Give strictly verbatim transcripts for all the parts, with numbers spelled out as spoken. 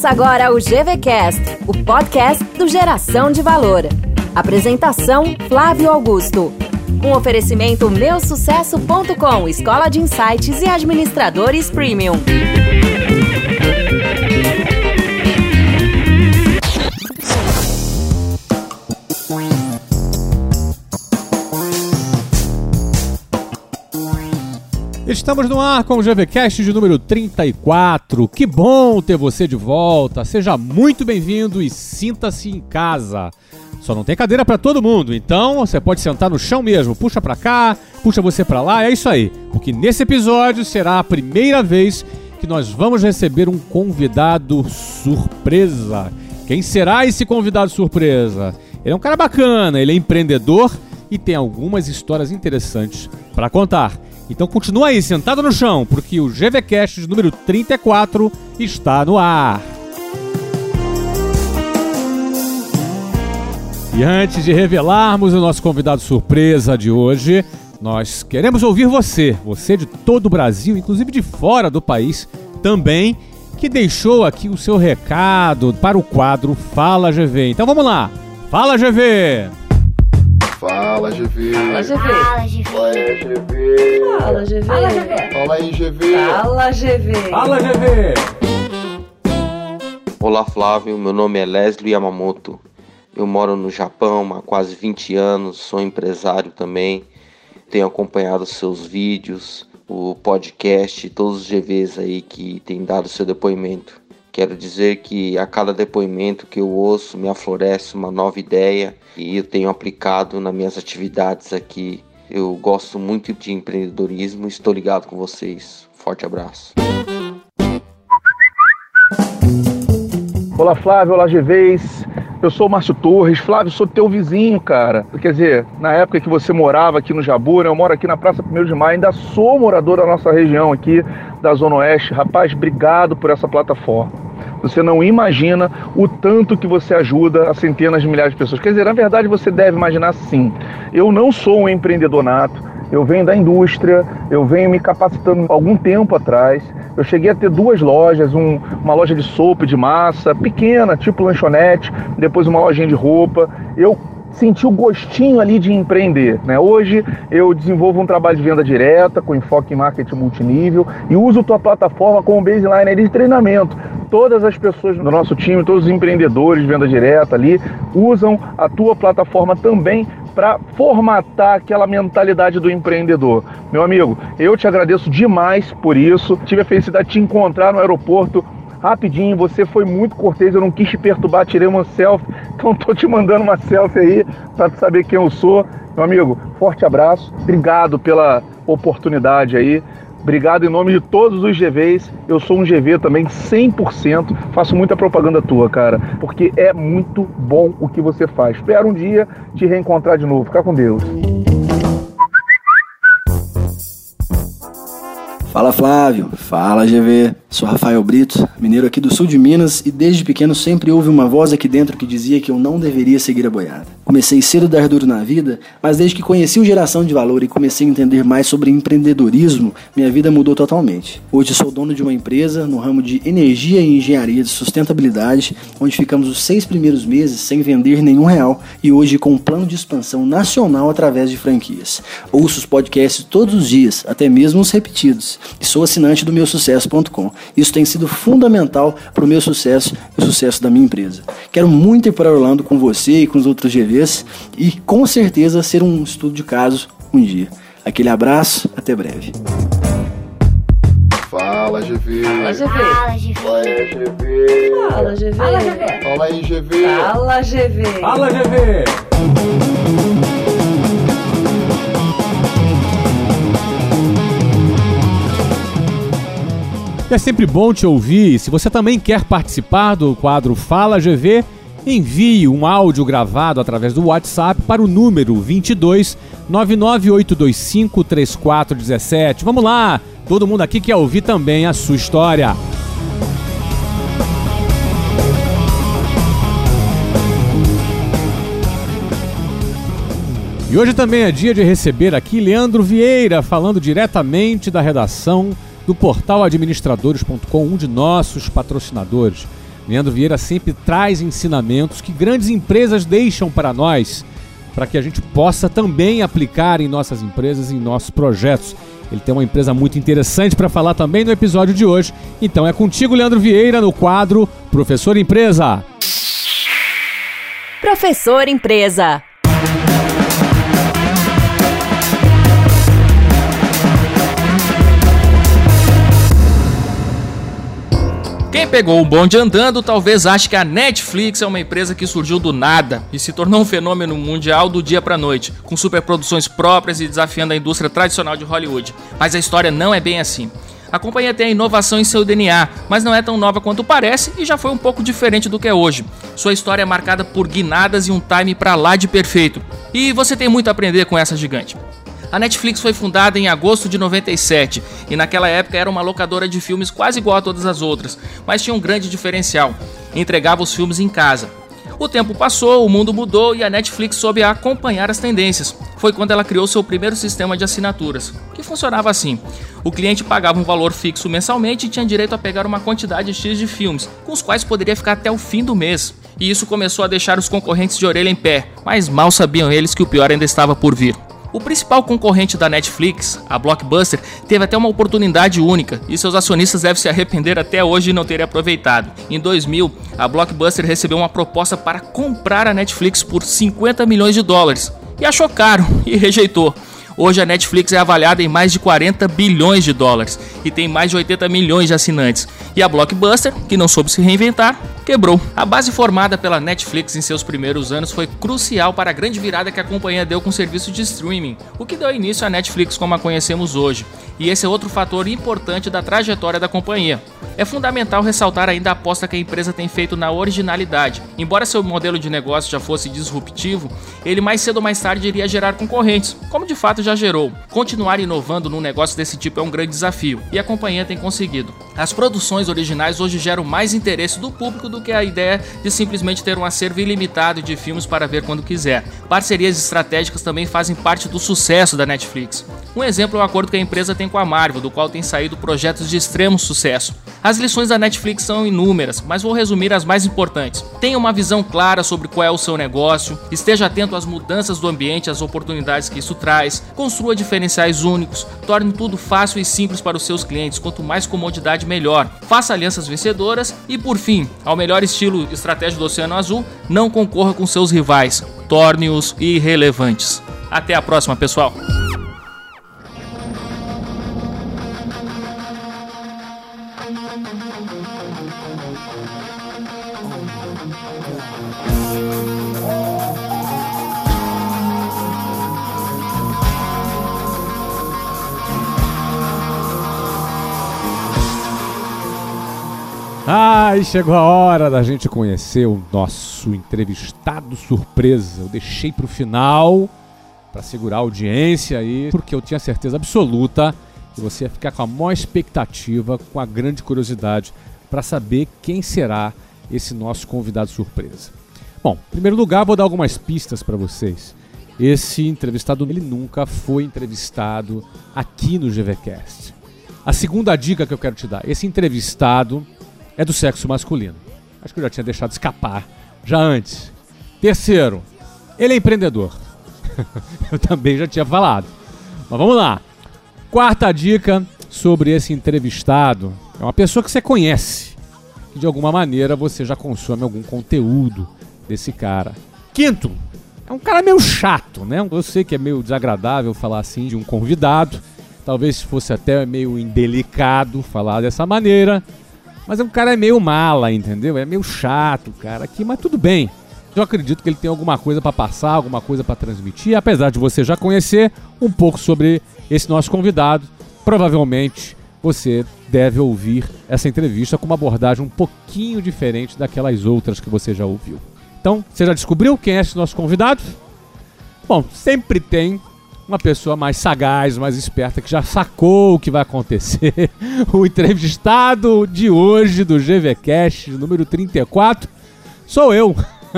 Começa agora o GVCast, o podcast do Geração de Valor. Apresentação, Flávio Augusto. Um oferecimento meu sucesso ponto com, escola de insights e administradores premium. Estamos no ar com o GVCast de número trinta e quatro. Que bom ter você de volta. Seja muito bem-vindo e sinta-se em casa. Só não tem cadeira para todo mundo, então você pode sentar no chão mesmo. Puxa para cá, puxa você para lá, é isso aí. Porque nesse episódio será a primeira vez que nós vamos receber um convidado surpresa. Quem será esse convidado surpresa? Ele é um cara bacana, ele é empreendedor e tem algumas histórias interessantes para contar. Então continua aí, sentado no chão, porque o GVCast de número trinta e quatro está no ar. E antes de revelarmos o nosso convidado surpresa de hoje, nós queremos ouvir você, você de todo o Brasil, inclusive de fora do país também, que deixou aqui o seu recado para o quadro Fala G V. Então vamos lá, Fala G V! Fala G V. Fala G V. Fala G V. Fala G V. Fala G V. Fala aí G V. Fala G V. Fala G V. Olá Flávio, meu nome é Leslie Yamamoto. Eu moro no Japão há quase vinte anos, sou empresário também. Tenho acompanhado os seus vídeos, o podcast, todos os G Vs aí que tem dado seu depoimento. Quero dizer que a cada depoimento que eu ouço me aflorece uma nova ideia e eu tenho aplicado nas minhas atividades aqui. Eu gosto muito de empreendedorismo e estou ligado com vocês. Forte abraço. Olá Flávio, olá G Vs. Eu sou o Márcio Torres. Flávio, sou teu vizinho, cara. Quer dizer, na época que você morava aqui no Jabu, né? Eu moro aqui na Praça primeiro de Maio, ainda sou morador da nossa região aqui, da Zona Oeste. Rapaz, obrigado por essa plataforma. Você não imagina o tanto que você ajuda a centenas de milhares de pessoas. Quer dizer, na verdade você deve imaginar sim. Eu não sou um empreendedor nato. Eu venho da indústria, eu venho me capacitando há algum tempo atrás. Eu cheguei a ter duas lojas, um, uma loja de sopa, de massa, pequena, tipo lanchonete, depois uma lojinha de roupa. Eu senti o gostinho ali de empreender, né? Hoje eu desenvolvo um trabalho de venda direta, com enfoque em marketing multinível, e uso tua plataforma como baseline de treinamento. Todas as pessoas do nosso time, todos os empreendedores de venda direta ali, usam a tua plataforma também para formatar aquela mentalidade do empreendedor. Meu amigo, eu te agradeço demais por isso. Tive a felicidade de te encontrar no aeroporto rapidinho, você foi muito cortês, eu não quis te perturbar, tirei uma selfie, então tô te mandando uma selfie aí para tu saber quem eu sou. Meu amigo, forte abraço, obrigado pela oportunidade aí. Obrigado em nome de todos os G Vs, eu sou um G V também cem por cento, faço muita propaganda tua, cara, porque é muito bom o que você faz. Espero um dia te reencontrar de novo, fica com Deus. Fala Flávio, fala G V, sou Rafael Brito, mineiro aqui do sul de Minas e desde pequeno sempre houve uma voz aqui dentro que dizia que eu não deveria seguir a boiada. Comecei cedo a dar duro na vida, mas desde que conheci o Geração de Valor e comecei a entender mais sobre empreendedorismo, minha vida mudou totalmente. Hoje sou dono de uma empresa no ramo de energia e engenharia de sustentabilidade, onde ficamos os seis primeiros meses sem vender nenhum real e hoje com um plano de expansão nacional através de franquias. Ouço os podcasts todos os dias, até mesmo os repetidos. E sou assinante do meu sucesso ponto com. Isso tem sido fundamental para o meu sucesso e o sucesso da minha empresa. Quero muito ir para Orlando com você e com os outros G Vs e com certeza ser um estudo de caso um dia. Aquele abraço, até breve. Fala G V. Fala G V. Fala G V. Fala G V. Fala G V. Fala aí G V. Fala G V. Fala G V. É sempre bom te ouvir. Se você também quer participar do quadro Fala G V, envie um áudio gravado através do WhatsApp para o número vinte e dois, nove nove oito dois cinco, três quatro um sete. Vamos lá, todo mundo aqui quer ouvir também a sua história. E hoje também é dia de receber aqui Leandro Vieira, falando diretamente da redação do portal administradores ponto com, um de nossos patrocinadores. Leandro Vieira sempre traz ensinamentos que grandes empresas deixam para nós, para que a gente possa também aplicar em nossas empresas e em nossos projetos. Ele tem uma empresa muito interessante para falar também no episódio de hoje. Então é contigo, Leandro Vieira, no quadro Professor Empresa. Professor Empresa. Quem pegou o bonde andando talvez ache que a Netflix é uma empresa que surgiu do nada e se tornou um fenômeno mundial do dia pra noite, com superproduções próprias e desafiando a indústria tradicional de Hollywood. Mas a história não é bem assim. A companhia tem a inovação em seu D N A, mas não é tão nova quanto parece e já foi um pouco diferente do que é hoje. Sua história é marcada por guinadas e um time pra lá de perfeito. E você tem muito a aprender com essa gigante. A Netflix foi fundada em agosto de noventa e sete e naquela época era uma locadora de filmes quase igual a todas as outras, mas tinha um grande diferencial: entregava os filmes em casa. O tempo passou, o mundo mudou e a Netflix soube acompanhar as tendências. Foi quando ela criou seu primeiro sistema de assinaturas, que funcionava assim: o cliente pagava um valor fixo mensalmente e tinha direito a pegar uma quantidade X de filmes, com os quais poderia ficar até o fim do mês. E isso começou a deixar os concorrentes de orelha em pé, mas mal sabiam eles que o pior ainda estava por vir. O principal concorrente da Netflix, a Blockbuster, teve até uma oportunidade única e seus acionistas devem se arrepender até hoje de não terem aproveitado. Em dois mil, a Blockbuster recebeu uma proposta para comprar a Netflix por cinquenta milhões de dólares e achou caro e rejeitou. Hoje a Netflix é avaliada em mais de quarenta bilhões de dólares e tem mais de oitenta milhões de assinantes. E a Blockbuster, que não soube se reinventar, quebrou. A base formada pela Netflix em seus primeiros anos foi crucial para a grande virada que a companhia deu com o serviço de streaming, o que deu início à Netflix como a conhecemos hoje. E esse é outro fator importante da trajetória da companhia. É fundamental ressaltar ainda a aposta que a empresa tem feito na originalidade. Embora seu modelo de negócio já fosse disruptivo, ele mais cedo ou mais tarde iria gerar concorrentes, como de fato já gerou. Continuar inovando num negócio desse tipo é um grande desafio, e a companhia tem conseguido. As produções originais hoje geram mais interesse do público do que a ideia de simplesmente ter um acervo ilimitado de filmes para ver quando quiser. Parcerias estratégicas também fazem parte do sucesso da Netflix. Um exemplo é o acordo que a empresa tem com a Marvel, do qual tem saído projetos de extremo sucesso. As lições da Netflix são inúmeras, mas vou resumir as mais importantes. Tenha uma visão clara sobre qual é o seu negócio, esteja atento às mudanças do ambiente, às oportunidades que isso traz, construa diferenciais únicos, torne tudo fácil e simples para os seus clientes, quanto mais comodidade melhor. Faça alianças vencedoras e, por fim, ao melhor estilo estratégia do Oceano Azul, não concorra com seus rivais, torne-os irrelevantes. Até a próxima, pessoal! Ah, e chegou a hora da gente conhecer o nosso entrevistado surpresa. Eu deixei pro final para segurar a audiência aí, porque eu tinha certeza absoluta que você ia ficar com a maior expectativa, com a grande curiosidade para saber quem será esse nosso convidado surpresa. Bom, em primeiro lugar, vou dar algumas pistas para vocês. Esse entrevistado, ele nunca foi entrevistado aqui no GVCast. A segunda dica que eu quero te dar, esse entrevistado é do sexo masculino. Acho que eu já tinha deixado escapar já antes. Terceiro, ele é empreendedor. Eu também já tinha falado. Mas vamos lá. Quarta dica sobre esse entrevistado. É uma pessoa que você conhece. E de alguma maneira você já consome algum conteúdo desse cara. Quinto, é um cara meio chato, né? Eu sei que é meio desagradável falar assim de um convidado. Talvez fosse até meio indelicado falar dessa maneira. Mas é um cara meio mala, entendeu? É meio chato, cara, aqui, mas tudo bem. Eu acredito que ele tem alguma coisa para passar, alguma coisa para transmitir. Apesar de você já conhecer um pouco sobre esse nosso convidado, provavelmente você deve ouvir essa entrevista com uma abordagem um pouquinho diferente daquelas outras que você já ouviu. Então, você já descobriu quem é esse nosso convidado? Bom, sempre tem uma pessoa mais sagaz, mais esperta, que já sacou o que vai acontecer. O entrevistado de hoje do GVCast, número trinta e quatro, sou eu.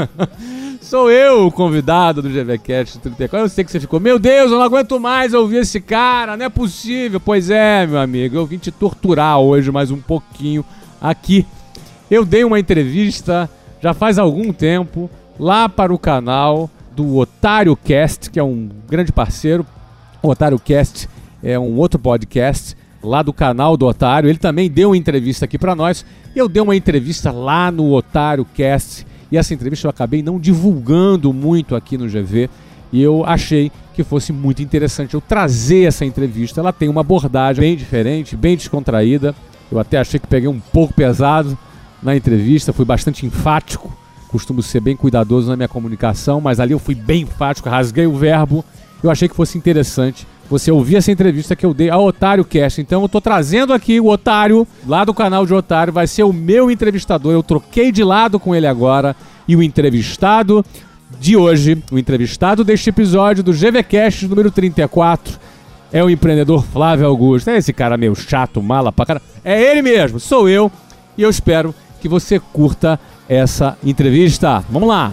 Sou eu o convidado do GVCast trinta e quatro. Eu sei que você ficou, meu Deus, eu não aguento mais ouvir esse cara, não é possível. Pois é, meu amigo, eu vim te torturar hoje mais um pouquinho aqui. eu dei uma entrevista já faz algum tempo lá para o canal do Otário Cast, que é um grande parceiro. O Otário Cast é um outro podcast lá do canal do Otário. Ele também deu uma entrevista aqui para nós. Eu dei uma entrevista lá no Otário Cast e essa entrevista eu acabei não divulgando muito aqui no G V e eu achei que fosse muito interessante eu trazer essa entrevista. Ela tem uma abordagem bem diferente, bem descontraída. Eu até achei que peguei um pouco pesado na entrevista, fui bastante enfático. Costumo ser bem cuidadoso na minha comunicação, mas ali eu fui bem enfático, rasguei o verbo. Eu achei que fosse interessante você ouvir essa entrevista que eu dei ao Otário Cast. Então eu tô trazendo aqui o Otário, lá do canal de Otário, vai ser o meu entrevistador. Eu troquei de lado com ele agora. E o entrevistado de hoje, o entrevistado deste episódio do GVCast número trinta e quatro, é o empreendedor Flávio Augusto. É esse cara meio chato, mala pra cara. É ele mesmo, sou eu. E eu espero que você curta essa entrevista. Vamos lá!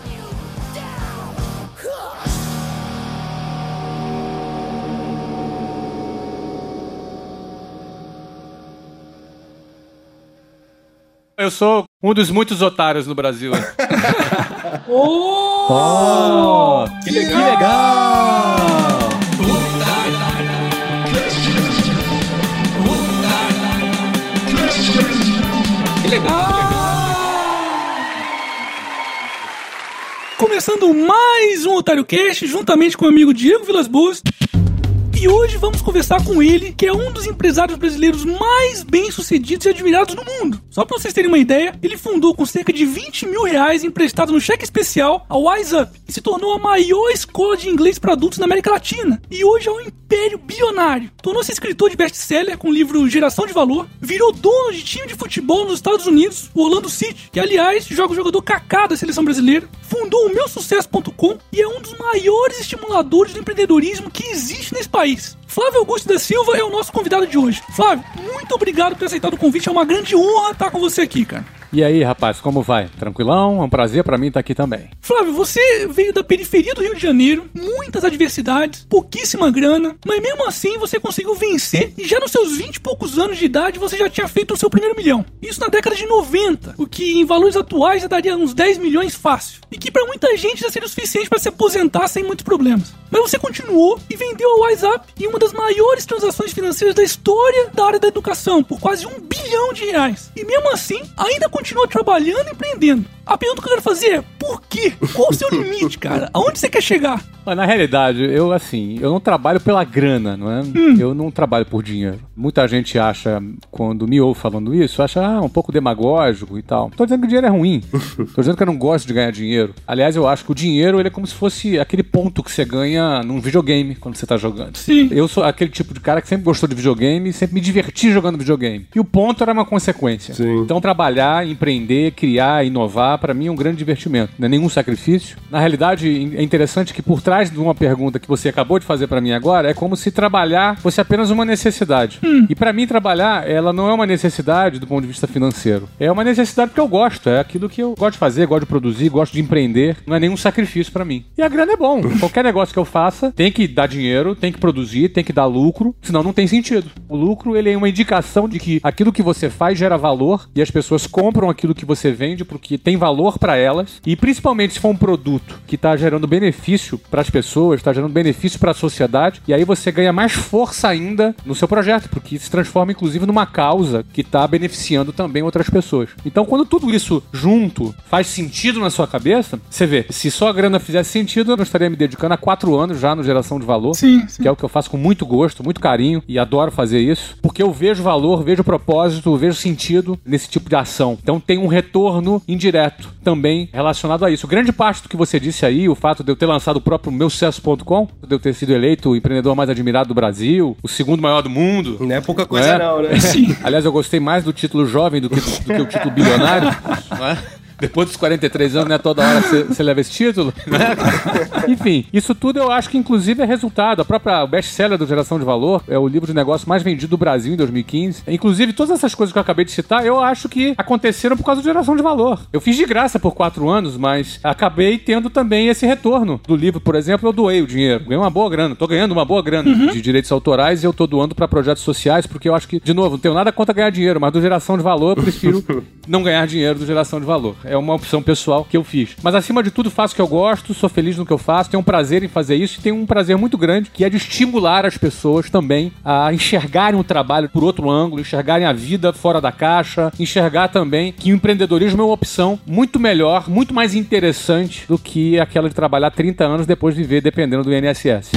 Eu sou um dos muitos otários no Brasil. Oh! Oh! Que legal! Que legal! Que legal! Começando mais um Otário Cast, juntamente com o amigo Diego Vilas Boas. E hoje vamos conversar com ele, que é um dos empresários brasileiros mais bem-sucedidos e admirados do mundo. Só pra vocês terem uma ideia, ele fundou com cerca de vinte mil reais emprestado no cheque especial a Wise Up e se tornou a maior escola de inglês para adultos na América Latina. E hoje é um império bilionário. Tornou-se escritor de best-seller com o livro Geração de Valor, virou dono de time de futebol nos Estados Unidos, o Orlando City, que aliás joga o jogador Kaká da seleção brasileira, fundou o meu sucesso ponto com e é um dos maiores estimuladores do empreendedorismo que existe nesse país. Flávio Augusto da Silva é o nosso convidado de hoje. Flávio, muito obrigado por ter aceitado o convite. É uma grande honra estar com você aqui, cara. E aí, rapaz, como vai? Tranquilão? É um prazer pra mim estar aqui também. Flávio, você veio da periferia do Rio de Janeiro, muitas adversidades, pouquíssima grana, mas mesmo assim você conseguiu vencer e já nos seus vinte e poucos anos de idade você já tinha feito o seu primeiro milhão. Isso na década de noventa, o que em valores atuais já daria uns dez milhões fácil. E que pra muita gente já seria o suficiente pra se aposentar sem muitos problemas. Mas você continuou e vendeu a Wise Up em uma das maiores transações financeiras da história da área da educação, por quase um bilhão de reais. E mesmo assim, ainda continua trabalhando e empreendendo. A pergunta que eu quero fazer é, por quê? Qual o seu limite, cara? Aonde você quer chegar? Mas na realidade, eu assim, eu não trabalho pela grana, não é? Hum. Eu não trabalho por dinheiro. Muita gente acha, quando me ouve falando isso, acha ah, um pouco demagógico e tal. Tô dizendo que o dinheiro é ruim. Tô dizendo que eu não gosto de ganhar dinheiro. Aliás, eu acho que o dinheiro ele é como se fosse aquele ponto que você ganha num videogame quando você tá jogando. Sim. Eu sou aquele tipo de cara que sempre gostou de videogame e sempre me diverti jogando videogame. E o ponto era uma consequência. Sim. Então trabalhar, empreender, criar, inovar, pra mim é um grande divertimento. Não é nenhum sacrifício. Na realidade, é interessante que por trás de uma pergunta que você acabou de fazer pra mim agora, é como se trabalhar fosse apenas uma necessidade. Hum. E pra mim trabalhar, ela não é uma necessidade do ponto de vista financeiro. É uma necessidade porque eu gosto. É aquilo que eu gosto de fazer, gosto de produzir, gosto de empreender. Não é nenhum sacrifício pra mim. E a grana é bom. Qualquer negócio que eu faça tem que dar dinheiro, tem que produzir, tem que dar lucro, senão não tem sentido. O lucro, ele é uma indicação de que aquilo que você faz gera valor e as pessoas compram aquilo que você vende porque tem valor pra elas. E principalmente se for um produto que tá gerando benefício pras pessoas, está gerando benefício para a sociedade, e aí você ganha mais força ainda no seu projeto, porque se transforma inclusive numa causa que está beneficiando também outras pessoas. Então quando tudo isso junto faz sentido na sua cabeça, você vê, se só a grana fizesse sentido, eu não estaria me dedicando há quatro anos já no Geração de Valor, sim, sim. que é o que eu faço com muito gosto, muito carinho, e adoro fazer isso, porque eu vejo valor, vejo propósito, vejo sentido nesse tipo de ação. Então tem um retorno indireto também relacionado a isso. Grande parte do que você disse aí, o fato de eu ter lançado o próprio meu sucesso ponto com, de eu ter sido eleito o empreendedor mais admirado do Brasil, o segundo maior do mundo. Não é pouca coisa não, é? não né? Sim. Aliás, eu gostei mais do título jovem do que, do que o título bilionário. Não é? Depois dos quarenta e três anos, não é toda hora que você, você leva esse título, né? Enfim, isso tudo eu acho que inclusive é resultado. A própria best-seller do Geração de Valor é o livro de negócio mais vendido do Brasil em dois mil e quinze. Inclusive, todas essas coisas que eu acabei de citar, eu acho que aconteceram por causa do Geração de Valor. Eu fiz de graça por quatro anos, mas acabei tendo também esse retorno do livro. Por exemplo, eu doei o dinheiro. Ganhei uma boa grana. Tô ganhando uma boa grana uhum. de direitos autorais e eu tô doando pra projetos sociais, porque eu acho que, de novo, não tenho nada contra ganhar dinheiro, mas do Geração de Valor eu prefiro não ganhar dinheiro do Geração de Valor. É uma opção pessoal que eu fiz. Mas acima de tudo, faço o que eu gosto, sou feliz no que eu faço, tenho um prazer em fazer isso e tenho um prazer muito grande, que é de estimular as pessoas também a enxergarem o trabalho por outro ângulo, enxergarem a vida fora da caixa, enxergar também que o empreendedorismo é uma opção muito melhor, muito mais interessante do que aquela de trabalhar trinta anos depois de viver dependendo do I N S S.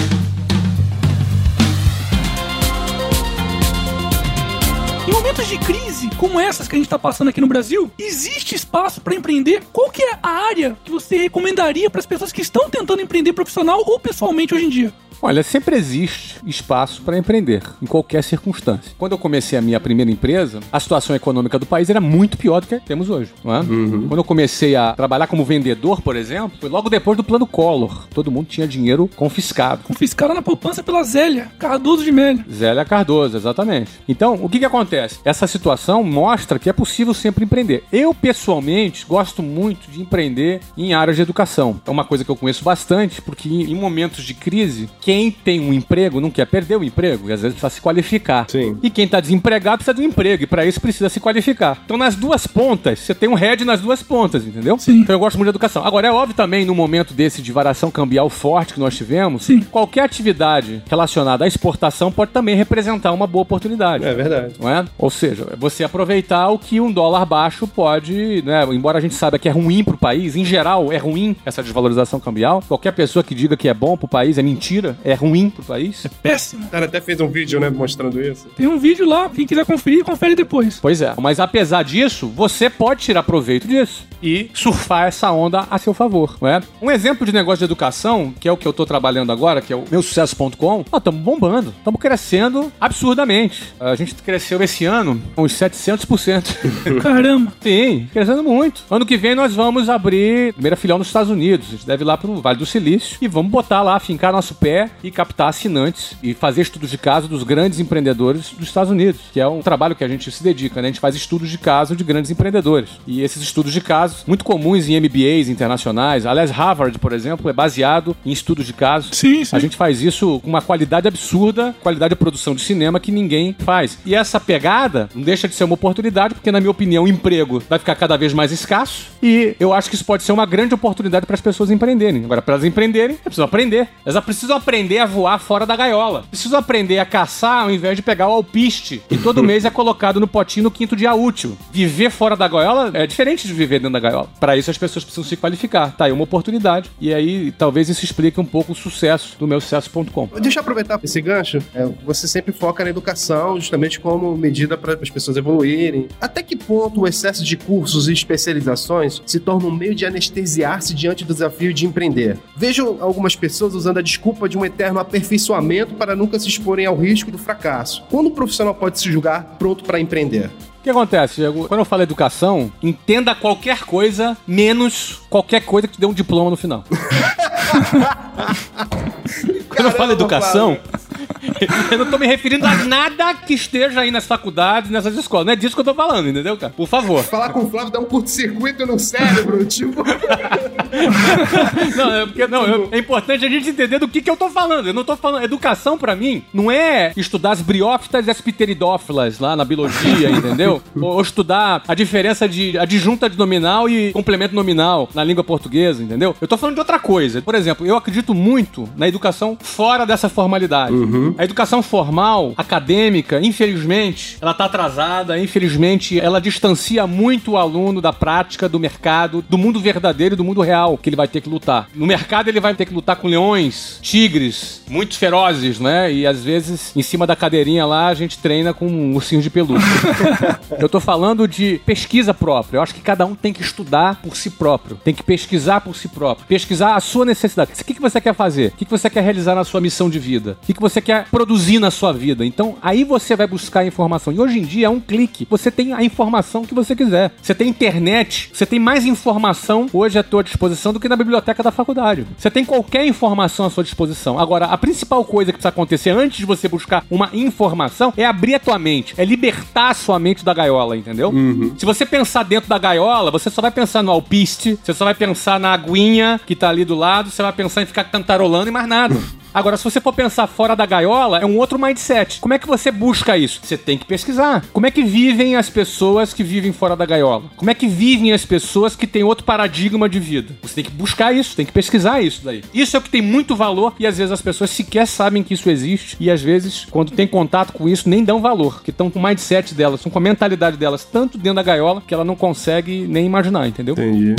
Em momentos de crise como essas que a gente está passando aqui no Brasil, existe espaço para empreender? Qual que é a área que você recomendaria para as pessoas que estão tentando empreender profissional ou pessoalmente hoje em dia? Olha, sempre existe espaço para empreender, em qualquer circunstância. Quando eu comecei a minha primeira empresa, a situação econômica do país era muito pior do que temos hoje, não é? Uhum. Quando eu comecei a trabalhar como vendedor, por exemplo, foi logo depois do Plano Collor. Todo mundo tinha dinheiro confiscado. Confiscado na poupança pela Zélia Cardoso de Mello. Zélia Cardoso, exatamente. Então, o que que acontece? Essa situação mostra que é possível sempre empreender. Eu, pessoalmente, gosto muito de empreender em áreas de educação. É uma coisa que eu conheço bastante, porque em momentos de crise, quem tem um emprego não quer perder o emprego e às vezes precisa se qualificar. Sim. E quem está desempregado precisa de um emprego e para isso precisa se qualificar. Então nas duas pontas, você tem um head nas duas pontas, entendeu? Sim. Então eu gosto muito de educação. Agora é óbvio também, no momento desse de variação cambial forte que nós tivemos, sim, qualquer atividade relacionada à exportação pode também representar uma boa oportunidade. É verdade. Não é? Ou seja, você aproveitar o que um dólar baixo pode, né? Embora a gente saiba que é ruim pro país, em geral é ruim essa desvalorização cambial. Qualquer pessoa que diga que é bom pro país é mentira. É ruim pro país. É péssimo. O cara até fez um vídeo, né, mostrando isso. Tem um vídeo lá, quem quiser conferir, confere depois. Pois é, mas apesar disso, você pode tirar proveito disso e surfar essa onda a seu favor, não é? Um exemplo de negócio de educação, que é o que eu tô trabalhando agora, que é o meu sucesso ponto com, nós estamos bombando, estamos crescendo absurdamente. A gente cresceu esse ano uns setecentos por cento. Caramba! Sim, crescendo muito. Ano que vem nós vamos abrir a primeira filial nos Estados Unidos. A gente deve ir lá pro Vale do Silício e vamos botar lá, fincar nosso pé e captar assinantes e fazer estudos de caso dos grandes empreendedores dos Estados Unidos, que é um trabalho que a gente se dedica, né? A gente faz estudos de caso de grandes empreendedores. E esses estudos de casos, muito comuns em M B As internacionais, aliás, Harvard, por exemplo, é baseado em estudos de caso. Sim, sim. A gente faz isso com uma qualidade absurda, qualidade de produção de cinema que ninguém faz. E essa pegada não deixa de ser uma oportunidade, porque, na minha opinião, o emprego vai ficar cada vez mais escasso e eu acho que isso pode ser uma grande oportunidade para as pessoas empreenderem. Agora, para elas empreenderem, elas precisam aprender. Elas precisam aprender a voar fora da gaiola. Precisam aprender a caçar ao invés de pegar o alpiste, que todo mês é colocado no potinho no quinto dia útil. Viver fora da gaiola é diferente de viver dentro da gaiola. Para isso, as pessoas precisam se qualificar. Tá aí uma oportunidade. E aí, talvez isso explique um pouco o sucesso do meu sucesso ponto com. Deixa eu aproveitar esse gancho. É, você sempre foca na educação, justamente como medida para as pessoas evoluírem. Até que ponto o excesso de cursos e especializações se torna um meio de anestesiar-se diante do desafio de empreender? Vejo algumas pessoas usando a desculpa de um eterno aperfeiçoamento para nunca se exporem ao risco do fracasso. Quando o profissional pode se julgar pronto para empreender? O que acontece, Diego? Quando eu falo educação, entenda qualquer coisa, menos qualquer coisa que te dê um diploma no final. Quando eu falo educação, eu não tô me referindo a nada que esteja aí nas faculdades, nessas escolas. Não é disso que eu tô falando, entendeu, cara? Por favor. Falar com o Flávio dá um curto-circuito no cérebro, tipo... Não, é, porque, não eu, é importante a gente entender do que, que eu tô falando. Eu não tô falando... Educação, pra mim, não é estudar as briófitas e as pteridófilas lá na biologia, entendeu? Ou, ou estudar a diferença de adjunta de nominal e complemento nominal na língua portuguesa, entendeu? Eu tô falando de outra coisa. Por exemplo, eu acredito muito na educação fora dessa formalidade. Uhum. A educação formal, acadêmica, infelizmente, ela tá atrasada, infelizmente, ela distancia muito o aluno da prática, do mercado, do mundo verdadeiro e do mundo real que ele vai ter que lutar. No mercado, ele vai ter que lutar com leões, tigres, muito ferozes, né? E às vezes, em cima da cadeirinha lá, a gente treina com um ursinho de pelúcia. Eu tô falando de pesquisa própria. Eu acho que cada um tem que estudar por si próprio. Tem que pesquisar por si próprio. Pesquisar a sua necessidade. O que, que você quer fazer? O que, que você quer realizar na sua missão de vida? O que, que você quer produzir na sua vida. Então, aí você vai buscar a informação. E hoje em dia, é um clique. Você tem a informação que você quiser. Você tem internet, você tem mais informação hoje à tua disposição do que na biblioteca da faculdade. Você tem qualquer informação à sua disposição. Agora, a principal coisa que precisa acontecer antes de você buscar uma informação é abrir a tua mente, é libertar a sua mente da gaiola, entendeu? Uhum. Se você pensar dentro da gaiola, você só vai pensar no alpiste, você só vai pensar na aguinha que tá ali do lado, você vai pensar em ficar cantarolando e mais nada. Agora, se você for pensar fora da gaiola, é um outro mindset. Como é que você busca isso? Você tem que pesquisar. Como é que vivem as pessoas que vivem fora da gaiola? Como é que vivem as pessoas que têm outro paradigma de vida? Você tem que buscar isso, tem que pesquisar isso daí. Isso é o que tem muito valor e às vezes as pessoas sequer sabem que isso existe e às vezes, quando tem contato com isso, nem dão valor, que estão com o mindset delas, estão com a mentalidade delas tanto dentro da gaiola que ela não consegue nem imaginar, entendeu? Entendi.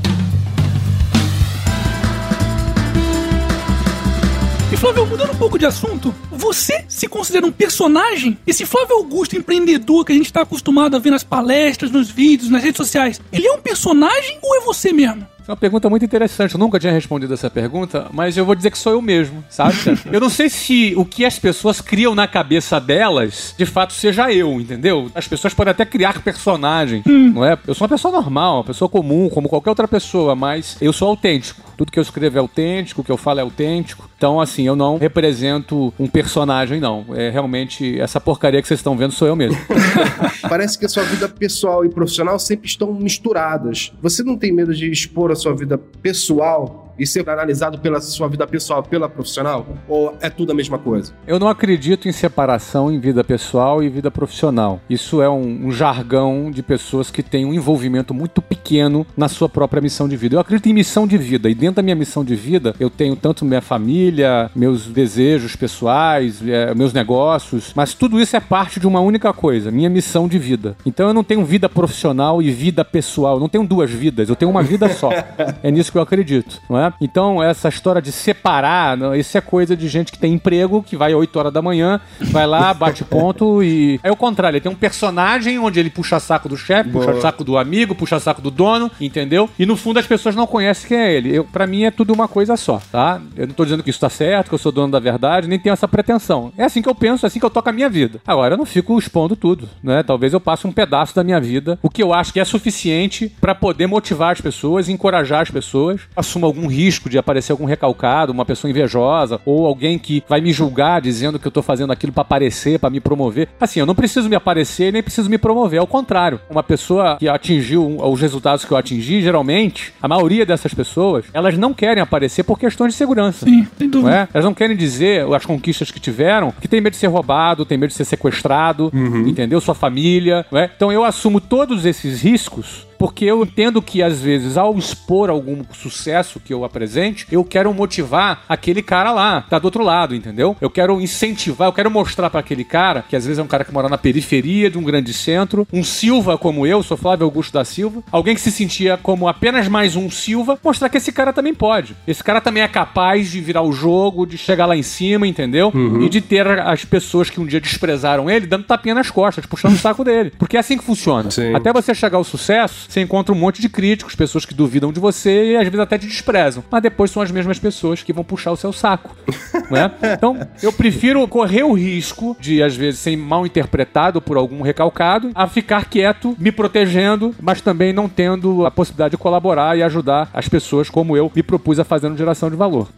E Flávio, mudando um pouco de assunto, você se considera um personagem? Esse Flávio Augusto, empreendedor que a gente tá acostumado a ver nas palestras, nos vídeos, nas redes sociais, ele é um personagem ou é você mesmo? É uma pergunta muito interessante, eu nunca tinha respondido essa pergunta, mas eu vou dizer que sou eu mesmo, sabe? Eu não sei se o que as pessoas criam na cabeça delas, de fato, seja eu, entendeu? As pessoas podem até criar personagens, hum. não é? Eu sou uma pessoa normal, uma pessoa comum, como qualquer outra pessoa, mas eu sou autêntico. Tudo que eu escrevo é autêntico, o que eu falo é autêntico. Então, assim, eu não represento um personagem, não. É realmente, essa porcaria que vocês estão vendo sou eu mesmo. Parece que a sua vida pessoal e profissional sempre estão misturadas. Você não tem medo de expor a sua vida pessoal e ser analisado pela sua vida pessoal, pela profissional? Ou é tudo a mesma coisa? Eu não acredito em separação em vida pessoal e vida profissional. Isso é um, um jargão de pessoas que têm um envolvimento muito pequeno na sua própria missão de vida. Eu acredito em missão de vida, e dentro da minha missão de vida, eu tenho tanto minha família, meus desejos pessoais, é, meus negócios, mas tudo isso é parte de uma única coisa, minha missão de vida. Então eu não tenho vida profissional e vida pessoal, eu não tenho duas vidas, eu tenho uma vida só. É nisso que eu acredito, não é? Então, essa história de separar, não, isso é coisa de gente que tem emprego, que vai às oito horas da manhã, vai lá, bate ponto e... É o contrário, ele tem um personagem onde ele puxa saco do chefe, puxa saco do amigo, puxa saco do dono, entendeu? E no fundo as pessoas não conhecem quem é ele. Eu, pra mim é tudo uma coisa só, tá? Eu não tô dizendo que isso tá certo, que eu sou dono da verdade, nem tenho essa pretensão. É assim que eu penso, é assim que eu toco a minha vida. Agora, eu não fico expondo tudo, né? Talvez eu passe um pedaço da minha vida, o que eu acho que é suficiente pra poder motivar as pessoas, encorajar as pessoas, assuma algum risco de aparecer algum recalcado, uma pessoa invejosa, ou alguém que vai me julgar dizendo que eu tô fazendo aquilo pra aparecer, pra me promover. Assim, eu não preciso me aparecer nem preciso me promover, ao contrário. Uma pessoa que atingiu os resultados que eu atingi, geralmente, a maioria dessas pessoas, elas não querem aparecer por questões de segurança. Sim, sem dúvida. Não é? Elas não querem dizer as conquistas que tiveram, que tem medo de ser roubado, tem medo de ser sequestrado, uhum. entendeu? Sua família, não é? Então eu assumo todos esses riscos porque eu entendo que, às vezes, ao expor algum sucesso que eu apresente, eu quero motivar aquele cara lá, que tá do outro lado, entendeu? Eu quero incentivar, eu quero mostrar pra aquele cara, que às vezes é um cara que mora na periferia de um grande centro, um Silva como eu, sou Flávio Augusto da Silva, alguém que se sentia como apenas mais um Silva, mostrar que esse cara também pode. Esse cara também é capaz de virar o jogo, de chegar lá em cima, entendeu? Uhum. E de ter as pessoas que um dia desprezaram ele, dando tapinha nas costas, puxando o saco dele. Porque é assim que funciona. Sim. Até você chegar ao sucesso, você encontra um monte de críticos, pessoas que duvidam de você e às vezes até te desprezam. Mas depois são as mesmas pessoas que vão puxar o seu saco. Né? Então, eu prefiro correr o risco de, às vezes, ser mal interpretado por algum recalcado, a ficar quieto, me protegendo, mas também não tendo a possibilidade de colaborar e ajudar as pessoas como eu me propus a fazer no Geração de Valor.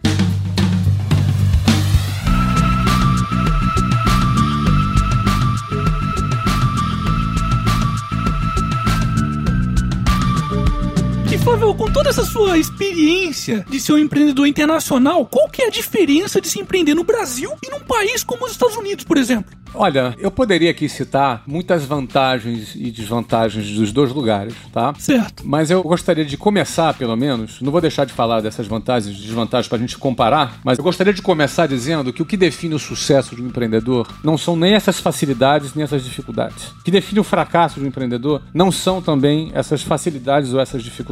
Flávio, com toda essa sua experiência de ser um empreendedor internacional, qual que é a diferença de se empreender no Brasil e num país como os Estados Unidos, por exemplo? Olha, eu poderia aqui citar muitas vantagens e desvantagens dos dois lugares, tá? Certo. Mas eu gostaria de começar, pelo menos, não vou deixar de falar dessas vantagens e desvantagens pra gente comparar, mas eu gostaria de começar dizendo que o que define o sucesso de um empreendedor não são nem essas facilidades, nem essas dificuldades. O que define o fracasso de um empreendedor não são também essas facilidades ou essas dificuldades.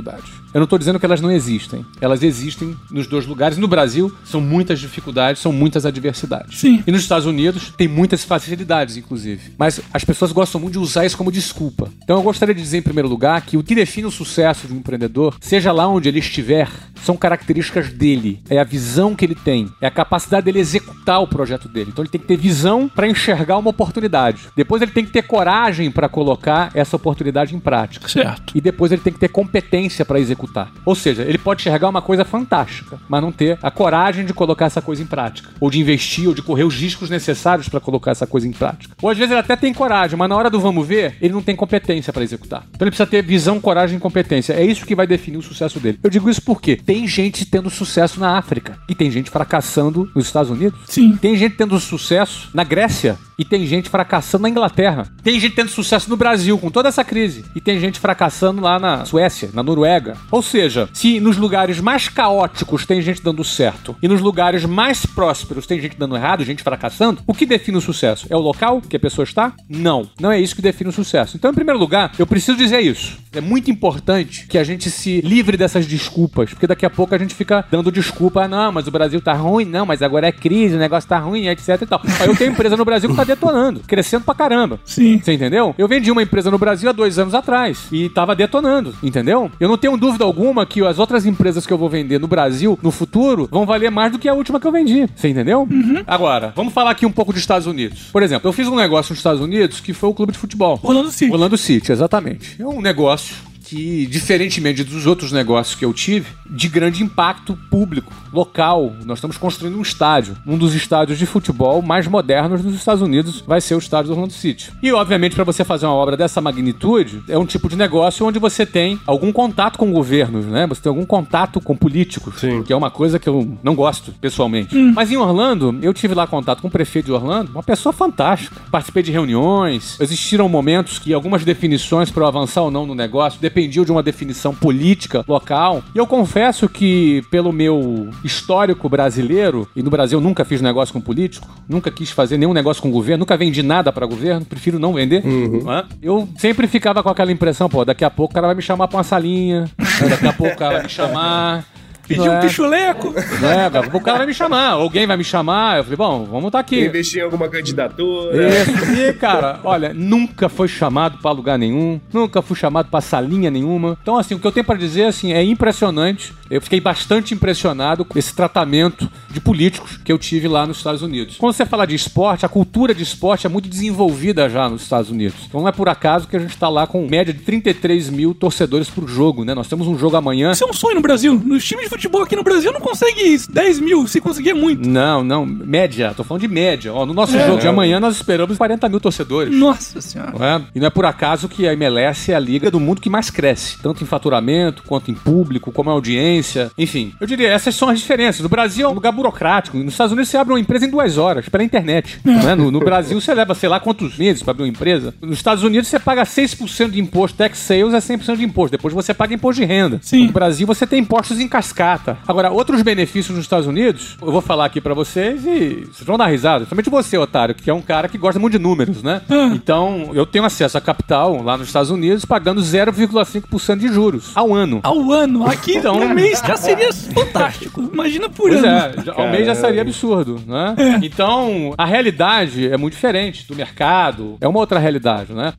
Eu não estou dizendo que elas não existem. Elas existem nos dois lugares. No Brasil, são muitas dificuldades, são muitas adversidades. Sim. E nos Estados Unidos, tem muitas facilidades, inclusive. Mas as pessoas gostam muito de usar isso como desculpa. Então eu gostaria de dizer, em primeiro lugar, que o que define o sucesso de um empreendedor, seja lá onde ele estiver, são características dele. É a visão que ele tem. É a capacidade dele executar o projeto dele. Então ele tem que ter visão para enxergar uma oportunidade. Depois ele tem que ter coragem para colocar essa oportunidade em prática. Certo. E depois ele tem que ter competência para executar. Ou seja, ele pode enxergar uma coisa fantástica, mas não ter a coragem de colocar essa coisa em prática. Ou de investir, ou de correr os riscos necessários para colocar essa coisa em prática. Ou às vezes ele até tem coragem, mas na hora do vamos ver, ele não tem competência para executar. Então ele precisa ter visão, coragem e competência. É isso que vai definir o sucesso dele. Eu digo isso porque tem gente tendo sucesso na África e tem gente fracassando nos Estados Unidos. Sim. Tem gente tendo sucesso na Grécia e tem gente fracassando na Inglaterra. Tem gente tendo sucesso no Brasil com toda essa crise e tem gente fracassando lá na Suécia, na Noruega. Ou seja, se nos lugares mais caóticos tem gente dando certo e nos lugares mais prósperos tem gente dando errado, gente fracassando, o que define o sucesso? É o local que a pessoa está? Não. Não é isso que define o sucesso. Então, em primeiro lugar, eu preciso dizer isso. É muito importante que a gente se livre dessas desculpas, porque daqui a pouco a gente fica dando desculpa. Ah, não, mas o Brasil tá ruim, não, mas agora é crise, o negócio tá ruim, etc e tal. Aí eu tenho empresa no Brasil que tá detonando, crescendo pra caramba. Sim. Você entendeu? Eu vendi uma empresa no Brasil há dois anos atrás e tava detonando, entendeu? Eu não tenho dúvida alguma que as outras empresas que eu vou vender no Brasil, no futuro, vão valer mais do que a última que eu vendi. Você entendeu? Uhum. Agora, vamos falar aqui um pouco dos Estados Unidos. Por exemplo, eu fiz um negócio nos Estados Unidos que foi o clube de futebol. Orlando City. Orlando City, exatamente. É um negócio que, diferentemente dos outros negócios que eu tive, de grande impacto público, local. Nós estamos construindo um estádio. Um dos estádios de futebol mais modernos dos Estados Unidos vai ser o estádio do Orlando City. E, obviamente, para você fazer uma obra dessa magnitude, é um tipo de negócio onde você tem algum contato com governos, né? Você tem algum contato com políticos, Sim. que é uma coisa que eu não gosto, pessoalmente. Hum. Mas em Orlando, eu tive lá contato com o prefeito de Orlando, uma pessoa fantástica. Participei de reuniões, existiram momentos que algumas definições para eu avançar ou não no negócio dependiam de uma definição política local. E eu confesso que, pelo meu histórico brasileiro, e no Brasil eu nunca fiz negócio com político, nunca quis fazer nenhum negócio com governo, nunca vendi nada para governo, prefiro não vender. Uhum. Não é? Eu sempre ficava com aquela impressão, pô, daqui a pouco o cara vai me chamar pra uma salinha, né? Daqui a pouco o cara vai me chamar... Pediu é. um pichuleco. É, o cara vai me chamar, alguém vai me chamar. Eu falei, bom, vamos estar aqui. Investir em alguma candidatura. Isso. E, cara, olha, nunca foi chamado pra lugar nenhum, nunca fui chamado pra salinha nenhuma. Então, assim, o que eu tenho pra dizer, assim, é impressionante. Eu fiquei bastante impressionado com esse tratamento de políticos que eu tive lá nos Estados Unidos. Quando você fala de esporte, a cultura de esporte é muito desenvolvida já nos Estados Unidos. Então não é por acaso que a gente tá lá com média de trinta e três mil torcedores por jogo, né? Nós temos um jogo amanhã. Isso é um sonho no Brasil. Nos times de futebol aqui no Brasil não consegue dez mil, se conseguir é muito. Não, não, média, tô falando de média. Ó, no nosso É, jogo não. de amanhã nós esperamos quarenta mil torcedores. Nossa senhora. Não é? E não é por acaso que a M L S é a liga do mundo que mais cresce, tanto em faturamento, quanto em público, como em audiência, enfim. Eu diria, essas são as diferenças. No Brasil é um lugar burocrático. Nos Estados Unidos você abre uma empresa em duas horas, pela internet. Não é? no, no Brasil você leva, sei lá, quantos meses para abrir uma empresa. Nos Estados Unidos você paga seis por cento de imposto, tax sales é cem por cento de imposto. Depois você paga imposto de renda. Sim. No Brasil você tem impostos em cascata. Agora, outros benefícios nos Estados Unidos, eu vou falar aqui pra vocês e vocês vão dar risada. Principalmente você, otário, que é um cara que gosta muito de números, né? Ah. Então, eu tenho acesso a capital lá nos Estados Unidos pagando zero vírgula cinco por cento de juros ao ano. Ao ano. Aqui, Então- um mês já seria fantástico. Imagina por Pois ano. é, já- ao mês já seria absurdo, né? É. Então, a realidade é muito diferente do mercado, é uma outra realidade, né?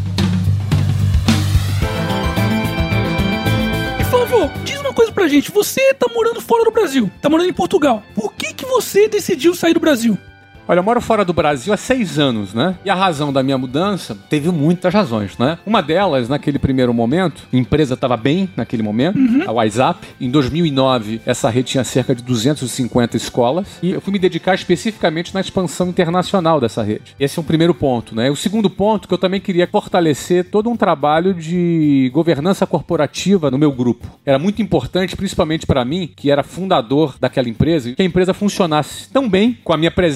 E Flávio, diz uma coisa pra gente. Você tá morando fora do Brasil, tá morando em Portugal. Por que que você decidiu sair do Brasil? Olha, eu moro fora do Brasil há seis anos, né? E a razão da minha mudança teve muitas razões, né? Uma delas, naquele primeiro momento, a empresa estava bem naquele momento, a WhatsApp. Em dois mil e nove, essa rede tinha cerca de duzentas e cinquenta escolas. E eu fui me dedicar especificamente na expansão internacional dessa rede. Esse é o primeiro ponto, né? O segundo ponto, que eu também queria fortalecer todo um trabalho de governança corporativa no meu grupo. Era muito importante, principalmente para mim, que era fundador daquela empresa, que a empresa funcionasse tão bem com a minha presença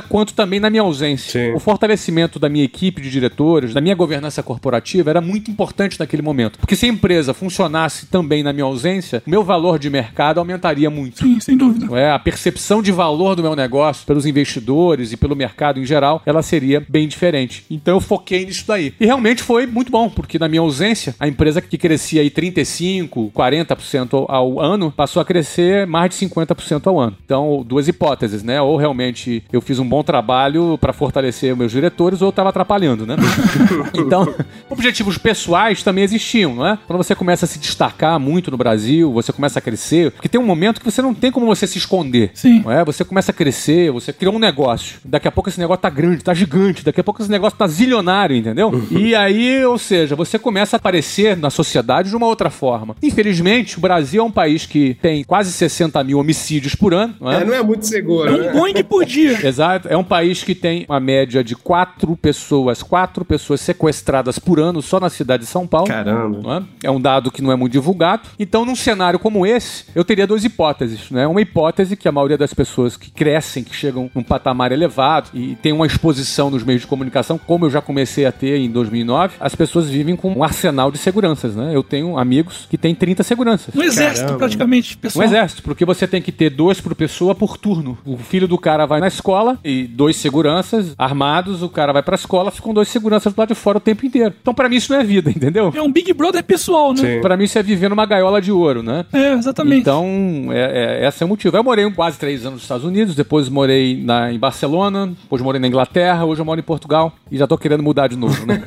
quanto também na minha ausência. Sim. O fortalecimento da minha equipe de diretores, da minha governança corporativa era muito importante naquele momento. Porque se a empresa funcionasse também na minha ausência, o meu valor de mercado aumentaria muito. Sim, sem dúvida. Não é? A percepção de valor do meu negócio pelos investidores e pelo mercado em geral, ela seria bem diferente. Então eu foquei nisso daí. E realmente foi muito bom, porque na minha ausência, a empresa que crescia aí trinta e cinco por cento, quarenta por cento ao ano, passou a crescer mais de cinquenta por cento ao ano. Então, duas hipóteses, né? Ou realmente eu fiz um bom trabalho para fortalecer meus diretores, ou eu estava atrapalhando, né? Então, objetivos pessoais também existiam, não é? Quando você começa a se destacar muito no Brasil, você começa a crescer, porque tem um momento que você não tem como você se esconder. Sim. Não é? Você começa a crescer, você criou um negócio. Daqui a pouco esse negócio tá grande, tá gigante. Daqui a pouco esse negócio tá zilionário, entendeu? E aí, ou seja, você começa a aparecer na sociedade de uma outra forma. Infelizmente, o Brasil é um país que tem quase sessenta mil homicídios por ano. Não é, É, não é muito seguro, É um né? Boeing por dia. Exato. É um país que tem uma média de quatro pessoas, quatro pessoas sequestradas por ano só na cidade de São Paulo. Caramba. Não é? É um dado que não é muito divulgado. Então, num cenário como esse, eu teria duas hipóteses, né? Uma hipótese que a maioria das pessoas que crescem, que chegam num patamar elevado e tem uma exposição nos meios de comunicação, como eu já comecei a ter em dois mil e nove, as pessoas vivem com um arsenal de seguranças, né? Eu tenho amigos que têm trinta seguranças. Um exército, Caramba. praticamente, Um pessoal. exército, porque você tem que ter dois por pessoa por turno. O filho do cara vai na escola e dois seguranças armados, o cara vai pra escola, ficam dois seguranças do lado de fora o tempo inteiro. Então, pra mim, isso não é vida, entendeu? É um Big Brother pessoal, né? Sim. Pra mim, isso é viver numa gaiola de ouro, né? É, exatamente. Então, é, é, esse é o motivo. Eu morei quase três anos nos Estados Unidos, depois morei na, em Barcelona, depois morei na Inglaterra, hoje eu moro em Portugal e já tô querendo mudar de novo, né?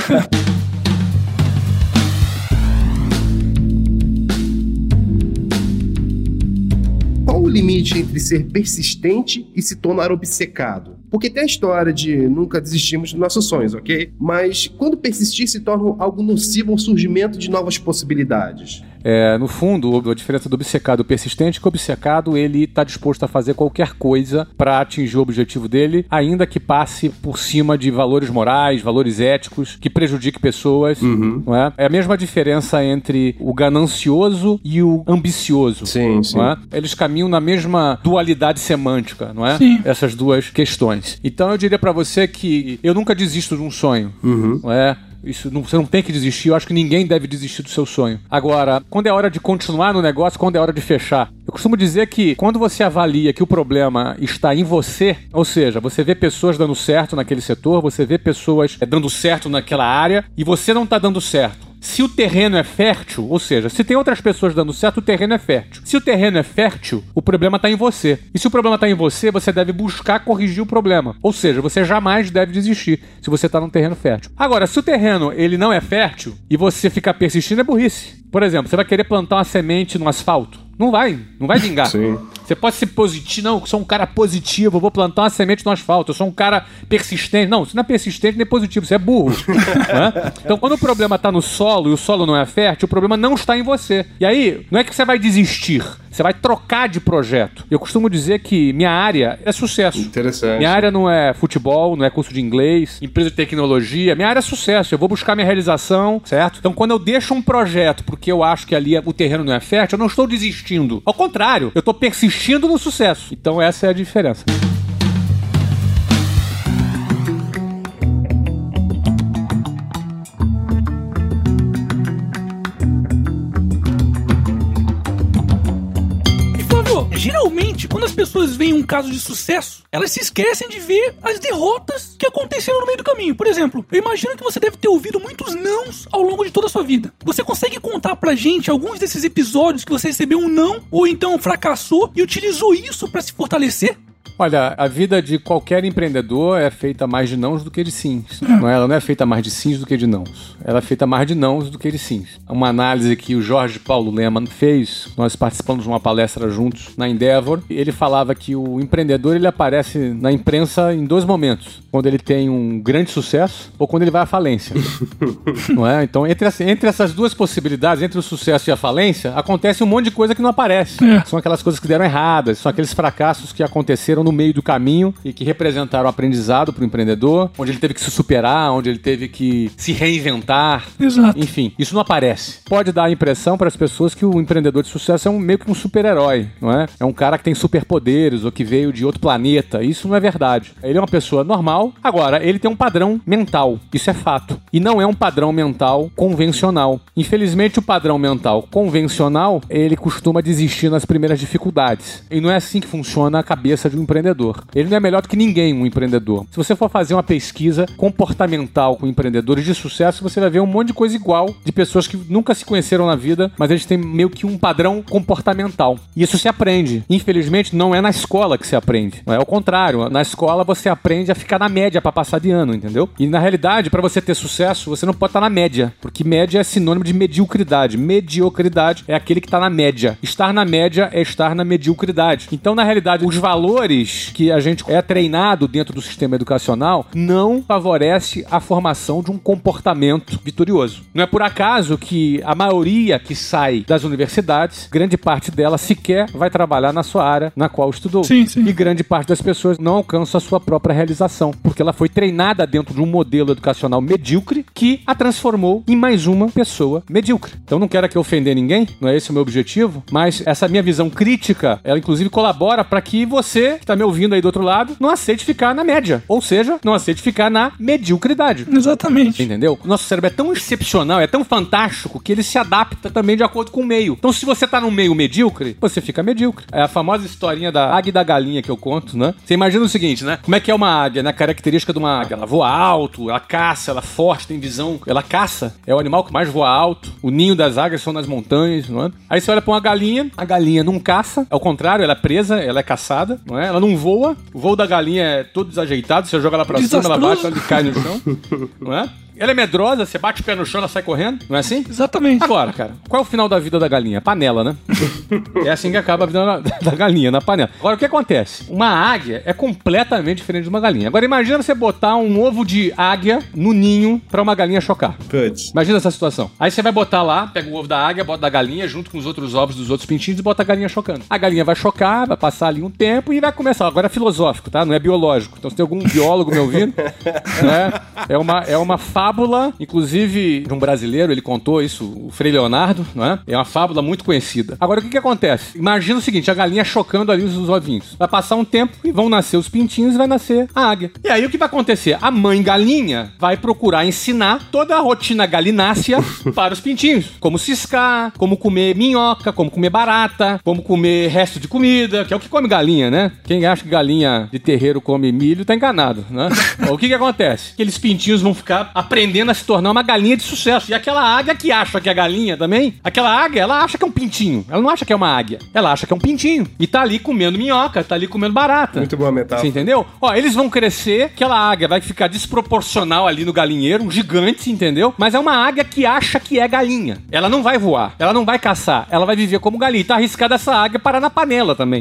Qual o limite entre ser persistente e se tornar obcecado? Porque tem a história de nunca desistimos dos nossos sonhos, ok? Mas quando persistir se torna algo nocivo ao surgimento de novas possibilidades? É, no fundo, a diferença do obcecado e persistente é que o obcecado, ele está disposto a fazer qualquer coisa para atingir o objetivo dele, ainda que passe por cima de valores morais, valores éticos, que prejudique pessoas, Uhum. não é? É a mesma diferença entre o ganancioso e o ambicioso. Sim, sim. Não é? Eles caminham na mesma dualidade semântica, não é? Sim. Essas duas questões. Então eu diria para você que eu nunca desisto de um sonho, Uhum. não é? Isso não, você não tem que desistir, eu acho que ninguém deve desistir do seu sonho. Agora, quando é hora de continuar no negócio, quando é hora de fechar? Eu costumo dizer que quando você avalia que o problema está em você, ou seja, você vê pessoas dando certo naquele setor, você vê pessoas é, dando certo naquela área e você não está dando certo. Se o terreno é fértil, ou seja, se tem outras pessoas dando certo, o terreno é fértil. Se o terreno é fértil, o problema está em você. E se o problema está em você, você deve buscar corrigir o problema. Ou seja, você jamais deve desistir se você está num terreno fértil. Agora, se o terreno ele não é fértil e você ficar persistindo, é burrice. Por exemplo, você vai querer plantar uma semente no asfalto. Não vai, não vai vingar. Sim. Você pode ser positivo, não, eu sou um cara positivo, eu vou plantar uma semente no asfalto, eu sou um cara persistente. Não, você não é persistente nem positivo, você é burro. Né? Então, quando o problema está no solo e o solo não é fértil, o problema não está em você. E aí, não é que você vai desistir, você vai trocar de projeto. Eu costumo dizer que minha área é sucesso. Interessante. Minha área não é futebol, não é curso de inglês, empresa de tecnologia. Minha área é sucesso. Eu vou buscar minha realização, certo? Então, quando eu deixo um projeto porque eu acho que ali o terreno não é fértil, eu não estou desistindo. Ao contrário, eu estou persistindo no sucesso. Então, essa é a diferença. Geralmente, quando as pessoas veem um caso de sucesso, elas se esquecem de ver as derrotas que aconteceram no meio do caminho. Por exemplo, eu imagino que você deve ter ouvido muitos nãos ao longo de toda a sua vida. Você consegue contar pra gente alguns desses episódios que você recebeu um não, ou então fracassou e utilizou isso pra se fortalecer? Olha, a vida de qualquer empreendedor é feita mais de nãos do que de sims. Não é? Ela não é feita mais de sims do que de nãos. Ela é feita mais de nãos do que de sims. Uma análise que o Jorge Paulo Lemann fez, nós participamos de uma palestra juntos na Endeavor, e ele falava que o empreendedor ele aparece na imprensa em dois momentos. Quando ele tem um grande sucesso ou quando ele vai à falência. Não é? Então, entre, entre essas duas possibilidades, entre o sucesso e a falência, acontece um monte de coisa que não aparece. É. São aquelas coisas que deram erradas, são aqueles fracassos que aconteceram apareceram no meio do caminho e que representaram o aprendizado para o empreendedor, onde ele teve que se superar, onde ele teve que se reinventar. Exato. Enfim, isso não aparece. Pode dar a impressão para as pessoas que o empreendedor de sucesso é um, meio que um super-herói, não é? É um cara que tem superpoderes ou que veio de outro planeta. Isso não é verdade. Ele é uma pessoa normal. Agora, ele tem um padrão mental. Isso é fato. E não é um padrão mental convencional. Infelizmente, o padrão mental convencional, ele costuma desistir nas primeiras dificuldades. E não é assim que funciona a cabeça de um empreendedor. Ele não é melhor do que ninguém, um empreendedor. Se você for fazer uma pesquisa comportamental com empreendedores de sucesso, você vai ver um monte de coisa igual de pessoas que nunca se conheceram na vida, mas eles têm meio que um padrão comportamental. E isso se aprende. Infelizmente, não é na escola que se aprende. Não é o contrário. Na escola, você aprende a ficar na média para passar de ano, entendeu? E na realidade, para você ter sucesso, você não pode estar na média, porque média é sinônimo de mediocridade. Mediocridade é aquele que está na média. Estar na média é estar na mediocridade. Então, na realidade, os valores que a gente é treinado dentro do sistema educacional não favorece a formação de um comportamento vitorioso. Não é por acaso que a maioria que sai das universidades, grande parte dela sequer vai trabalhar na sua área na qual estudou. Sim, sim. E grande parte das pessoas não alcança a sua própria realização, porque ela foi treinada dentro de um modelo educacional medíocre que a transformou em mais uma pessoa medíocre. Então não quero aqui ofender ninguém, não é esse o meu objetivo, mas essa minha visão crítica, ela inclusive colabora para que você, que está me ouvindo aí do outro lado, não aceite ficar na média, ou seja, não aceite ficar na mediocridade. Exatamente. Entendeu? O nosso cérebro é tão excepcional, é tão fantástico, que ele se adapta também de acordo com o meio. Então se você tá num meio medíocre, você fica medíocre. É a famosa historinha da águia e da galinha que eu conto, né? Você imagina o seguinte, né? Como é que é uma águia, né? A característica de uma águia, ela voa alto, ela caça, ela é forte, tem visão, ela caça, é o animal que mais voa alto, o ninho das águias são nas montanhas, não é? Aí você olha pra uma galinha, a galinha não caça, ao contrário, ela é presa, ela é caçada, não é? Ela não voa, o voo da galinha é todo desajeitado, você joga ela pra cima, ela bate, ela cai no chão, não é? Ela é medrosa, você bate o pé no chão, ela sai correndo, não é assim? Exatamente. Agora, cara, qual é o final da vida da galinha? Panela, né? É assim que acaba a vida da, da galinha, na panela. Agora, o que acontece? Uma águia é completamente diferente de uma galinha. Agora, imagina você botar um ovo de águia no ninho pra uma galinha chocar. Putz. Imagina essa situação. Aí você vai botar lá, pega o ovo da águia, bota da galinha, junto com os outros ovos dos outros pintinhos e bota a galinha chocando. A galinha vai chocar, vai passar ali um tempo e vai começar. Agora é filosófico, tá? Não é biológico. Então, se tem algum biólogo me ouvindo, né? É uma, é uma fábula, inclusive, de um brasileiro, ele contou isso, o Frei Leonardo, não é? É uma fábula muito conhecida. Agora, o que que acontece? Imagina o seguinte, a galinha chocando ali os ovinhos. Vai passar um tempo e vão nascer os pintinhos e vai nascer a águia. E aí, o que vai acontecer? A mãe galinha vai procurar ensinar toda a rotina galinácea para os pintinhos. Como ciscar, como comer minhoca, como comer barata, como comer resto de comida, que é o que come galinha, né? Quem acha que galinha de terreiro come milho tá enganado, né? O que que acontece? Aqueles pintinhos vão ficar aprendendo a se tornar uma galinha de sucesso. E aquela águia que acha que é galinha também, aquela águia, ela acha que é um pintinho. Ela não acha que é uma águia. Ela acha que é um pintinho. E tá ali comendo minhoca, tá ali comendo barata. Muito boa metáfora. Você entendeu? Ó, eles vão crescer, aquela águia vai ficar desproporcional ali no galinheiro, um gigante, entendeu? Mas é uma águia que acha que é galinha. Ela não vai voar, ela não vai caçar, ela vai viver como galinha. E tá arriscada essa águia parar na panela também.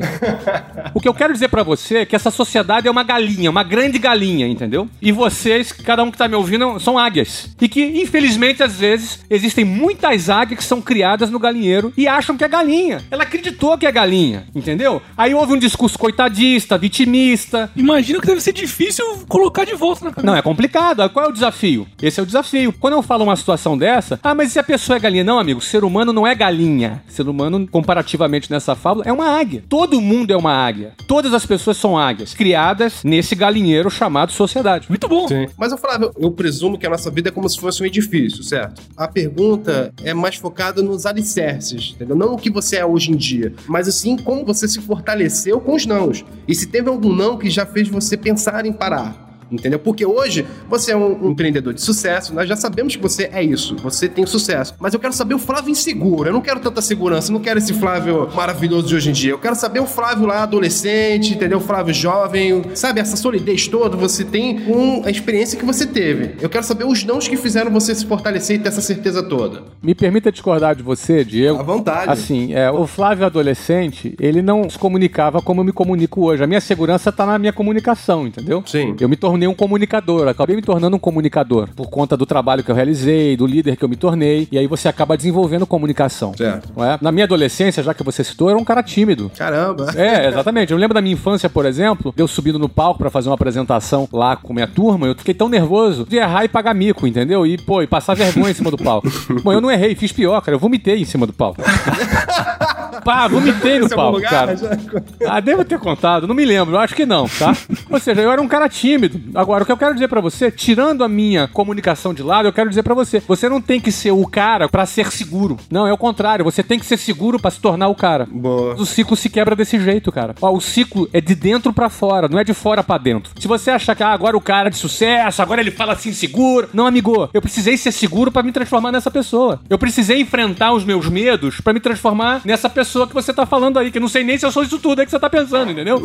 O que eu quero dizer pra você é que essa sociedade é uma galinha, uma grande galinha, entendeu? E vocês, cada um que tá me ouvindo, são águias. E que, infelizmente, às vezes, existem muitas águias que são criadas no galinheiro e acham que é galinha. Ela acreditou que é galinha, entendeu? Aí houve um discurso coitadista, vitimista. Imagino que deve ser difícil colocar de volta na cabeça. Não, é complicado. Qual é o desafio? Esse é o desafio. Quando eu falo uma situação dessa, ah, mas se a pessoa é galinha? Não, amigo, ser humano não é galinha. Ser humano, comparativamente nessa fábula, é uma águia. Todo mundo é uma águia. Todas as pessoas são águias, criadas nesse galinheiro chamado sociedade. Muito bom. Sim. Mas eu falava, eu presumo que a nossa vida é como se fosse um edifício, certo? A pergunta é mais focada nos alicerces, entendeu? Não o que você é hoje em dia, mas assim como você se fortaleceu com os nãos. E se teve algum não que já fez você pensar em parar. Entendeu? Porque hoje você é um, um empreendedor de sucesso, nós já sabemos que você é isso, você tem sucesso. Mas eu quero saber o Flávio inseguro, eu não quero tanta segurança, eu não quero esse Flávio maravilhoso de hoje em dia. Eu quero saber o Flávio lá adolescente, entendeu? O Flávio jovem, sabe? Essa solidez toda você tem com a experiência que você teve. Eu quero saber os nãos que fizeram você se fortalecer e ter essa certeza toda. Me permita discordar de você, Diego. À vontade. Assim, é, o Flávio adolescente, ele não se comunicava como eu me comunico hoje. A minha segurança tá na minha comunicação, entendeu? Sim. Eu me tornei tornei um comunicador, acabei me tornando um comunicador por conta do trabalho que eu realizei, do líder que eu me tornei, e aí você acaba desenvolvendo comunicação. Certo. Não é? Na minha adolescência, já que você citou, eu era um cara tímido. Caramba. É, exatamente. Eu lembro da minha infância, por exemplo, de eu subindo no palco pra fazer uma apresentação lá com minha turma, eu fiquei tão nervoso de errar e pagar mico, entendeu? E, pô, e passar vergonha em cima do palco. Bom, eu não errei, fiz pior, cara. Eu vomitei em cima do palco. Pá, vomitei no palco, cara. Ah, devo ter contado, não me lembro, eu acho que não, tá? Ou seja, eu era um cara tímido. Agora, o que eu quero dizer pra você, tirando a minha comunicação de lado, eu quero dizer pra você, você não tem que ser o cara pra ser seguro. Não, é o contrário, você tem que ser seguro pra se tornar o cara. Boa. O ciclo se quebra desse jeito, cara. Ó, o ciclo é de dentro pra fora, não é de fora pra dentro. Se você achar que ah, agora o cara é de sucesso, agora ele fala assim seguro. Não, amigo, eu precisei ser seguro pra me transformar nessa pessoa. Eu precisei enfrentar os meus medos pra me transformar nessa pessoa que você tá falando aí, que eu não sei nem se eu sou isso tudo aí que você tá pensando, entendeu?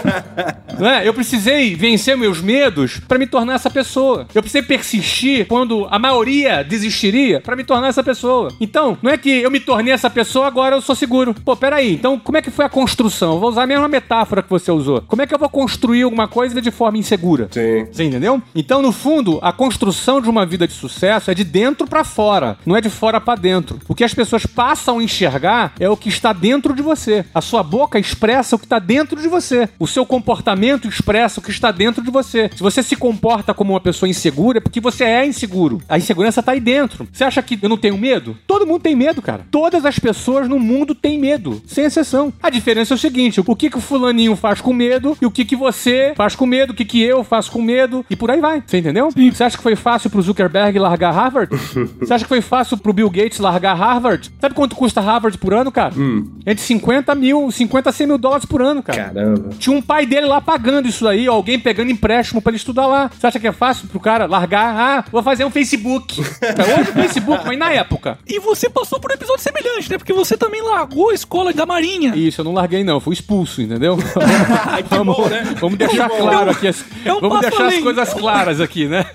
Não é? Eu precisei vencer meus medos pra me tornar essa pessoa. Eu precisei persistir quando a maioria desistiria pra me tornar essa pessoa. Então, não é que eu me tornei essa pessoa, agora eu sou seguro. Pô, peraí, então como é que foi a construção? Eu vou usar a mesma metáfora que você usou. Como é que eu vou construir alguma coisa de forma insegura? Sim. Você entendeu? Então, no fundo, a construção de uma vida de sucesso é de dentro pra fora, não é de fora pra dentro. O que as pessoas passam a enxergar é o que está dentro de você. A sua boca expressa o que está dentro de você. O seu comportamento expressa o que está dentro de você. Se você se comporta como uma pessoa insegura, é porque você é inseguro. A insegurança está aí dentro. Você acha que eu não tenho medo? Todo mundo tem medo, cara. Todas as pessoas no mundo têm medo, sem exceção. A diferença é o seguinte, o que que o fulaninho faz com medo e o que que você faz com medo, o que que eu faço com medo e por aí vai. Você entendeu? Sim. Você acha que foi fácil pro Zuckerberg largar Harvard? Você acha que foi fácil pro Bill Gates largar Harvard? Sabe quanto custa Harvard por ano, cara? Hum. Entre cinquenta mil, cinquenta a cem mil dólares por ano, cara. Caramba. Tinha um pai dele lá pagando isso aí, ó, alguém pegando empréstimo pra ele estudar lá. Você acha que é fácil pro cara largar? Ah, vou fazer um Facebook. Hoje o Facebook, mas na época. E você passou por um episódio semelhante, né? Porque você também largou a escola da Marinha. Isso, eu não larguei não, fui expulso, entendeu? vamos, bom, né? vamos deixar claro aqui, as, é um vamos deixar além. as coisas claras aqui, né?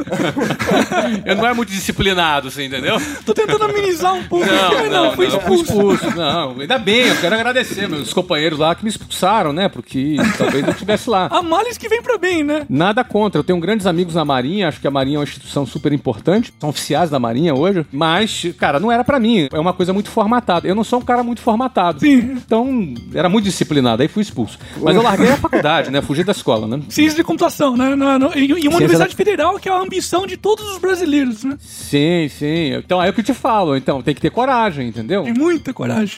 Eu não é muito disciplinado, assim, entendeu? Tô tentando amenizar um pouco. Não, aqui, não, não, fui não, expulso. fui expulso. Não, ainda bem, eu quero agradecer meus companheiros lá que me expulsaram, né? Porque talvez eu estivesse lá. Há males que vem pra bem, né? Nada contra, eu tenho grandes amigos na Marinha, acho que a Marinha é uma instituição super importante, são oficiais da Marinha hoje, mas, cara, não era pra mim, é uma coisa muito formatada. Eu não sou um cara muito formatado. Sim. Então, era muito disciplinado, aí fui expulso. Mas eu larguei a faculdade, né? Fugi da escola, né? Ciência de computação, né? Na, na, em, em uma Ciência universidade da... federal que é a ambição de todos os brasileiros, né? Sim, sim. Então, aí o que eu te falo, então, tem que ter coragem, entendeu? Tem muita coragem.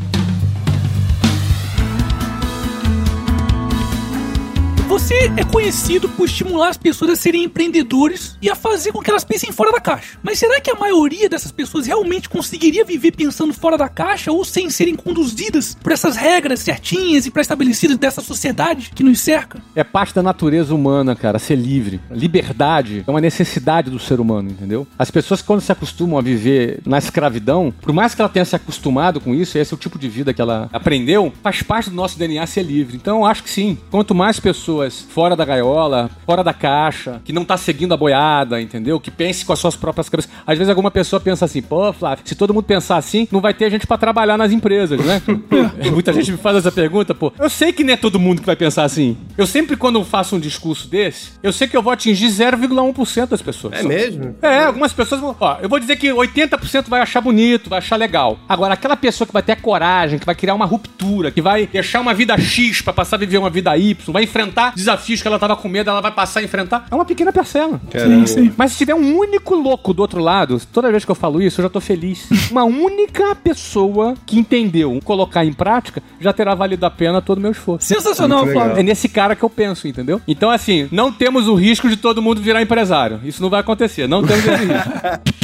Você é conhecido por estimular as pessoas a serem empreendedores e a fazer com que elas pensem fora da caixa. Mas será que a maioria dessas pessoas realmente conseguiria viver pensando fora da caixa ou sem serem conduzidas por essas regras certinhas e pré-estabelecidas dessa sociedade que nos cerca? É parte da natureza humana, cara, ser livre. Liberdade é uma necessidade do ser humano, entendeu? As pessoas, quando se acostumam a viver na escravidão, por mais que ela tenha se acostumado com isso, esse é o tipo de vida que ela aprendeu, faz parte do nosso D N A ser livre. Então, eu acho que sim. Quanto mais pessoas fora da gaiola, fora da caixa, que não tá seguindo a boiada, entendeu? Que pense com as suas próprias cabeças. Às vezes alguma pessoa pensa assim, pô, Flávio, se todo mundo pensar assim, não vai ter gente pra trabalhar nas empresas, né? Muita gente me faz essa pergunta, pô. Eu sei que não é todo mundo que vai pensar assim. Eu sempre, quando eu faço um discurso desse, eu sei que eu vou atingir zero vírgula um por cento das pessoas. É mesmo? É, algumas pessoas vão... Ó, eu vou dizer que oitenta por cento vai achar bonito, vai achar legal. Agora, aquela pessoa que vai ter coragem, que vai criar uma ruptura, que vai deixar uma vida X pra passar a viver uma vida Y, vai enfrentar desafios que ela tava com medo, ela vai passar a enfrentar. É uma pequena parcela. Sim, sim. Mas se tiver um único louco do outro lado, toda vez que eu falo isso, eu já tô feliz. Uma única pessoa que entendeu colocar em prática, já terá valido a pena todo o meu esforço. Sensacional, Flávio. É nesse cara que eu penso, entendeu? Então, assim, não temos o risco de todo mundo virar empresário. Isso não vai acontecer. Não temos esse risco.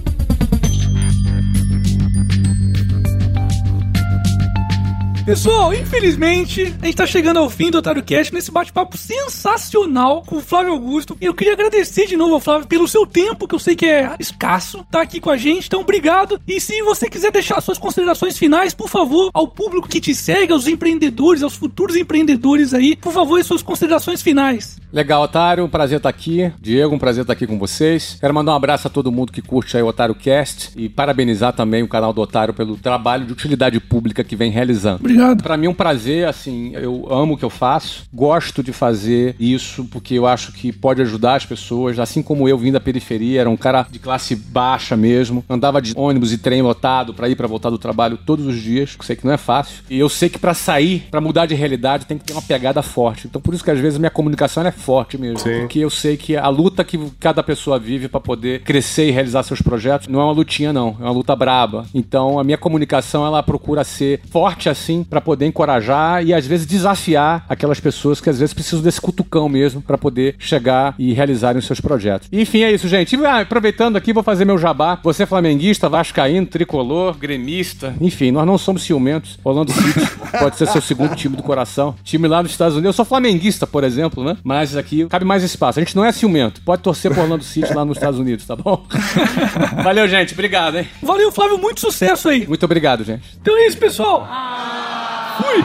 Pessoal, infelizmente, a gente tá chegando ao fim do OtárioCast nesse bate-papo sensacional com o Flávio Augusto. Eu queria agradecer de novo ao Flávio pelo seu tempo, que eu sei que é escasso, tá aqui com a gente. Então, obrigado. E se você quiser deixar suas considerações finais, por favor, ao público que te segue, aos empreendedores, aos futuros empreendedores aí, por favor, suas considerações finais. Legal, Otário, um prazer estar aqui. Diego, um prazer estar aqui com vocês. Quero mandar um abraço a todo mundo que curte aí o OtárioCast e parabenizar também o canal do Otário pelo trabalho de utilidade pública que vem realizando. Obrigado. obrigado. Pra mim é um prazer, assim, eu amo o que eu faço, gosto de fazer isso, porque eu acho que pode ajudar as pessoas, assim como eu vim da periferia, era um cara de classe baixa mesmo, andava de ônibus e trem lotado pra ir pra voltar do trabalho todos os dias, que sei que não é fácil, e eu sei que pra sair, pra mudar de realidade, tem que ter uma pegada forte, então por isso que às vezes a minha comunicação ela é forte mesmo, Sim. porque eu sei que a luta que cada pessoa vive pra poder crescer e realizar seus projetos não é uma lutinha não, é uma luta braba, então a minha comunicação ela procura ser forte assim, pra poder encorajar e às vezes desafiar aquelas pessoas que às vezes precisam desse cutucão mesmo pra poder chegar e realizarem os seus projetos. E, enfim, é isso, gente. E, ah, aproveitando aqui, vou fazer meu jabá. Você é flamenguista, vascaíno, tricolor, gremista, enfim, nós não somos ciumentos. Orlando City pode ser seu segundo time do coração. Time lá nos Estados Unidos. Eu sou flamenguista, por exemplo, né? Mas aqui cabe mais espaço. A gente não é ciumento. Pode torcer pro Orlando City lá nos Estados Unidos, tá bom? Valeu, gente. Obrigado, hein? Valeu, Flávio. Muito sucesso aí. Muito obrigado, gente. Então é isso, pessoal. Fui.